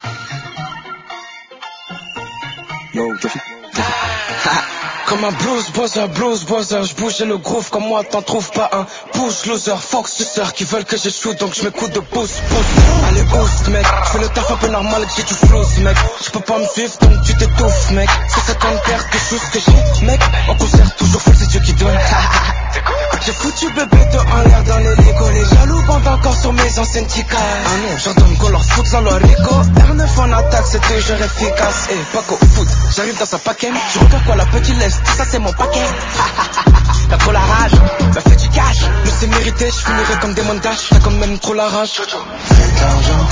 Yo, Joffy. Comme un blues buzzer, j'bouge et le groove comme moi t'en trouves pas un. Push loser, fox suceur qui veulent que j'échoue donc j'm'écoute de pouce. Allez oust mec, j'fais le taf un peu normal que j'ai du flouze mec. J'peux pas me suivre donc tu t'étouffes mec. C'est 50 paires de choses que j'ai mec. En concert toujours full c'est Dieu qui donne. J'ai foutu bébé de en l'air dans les Lego. Les jaloux bandent encore sur mes anciennes ticas. Ah non, j'entends qu'on leur fout dans l'orico. R9 en attaque, c'est toujours efficace. Et pas qu'au foot, j'arrive dans sa paquet. Tu regardes quoi la petite laisse, tout ça c'est mon paquet. T'as trop la rage, bah fais du cash. Mais c'est mérité, je finirai comme des montages. T'as quand même trop la rage. Fais de l'argent,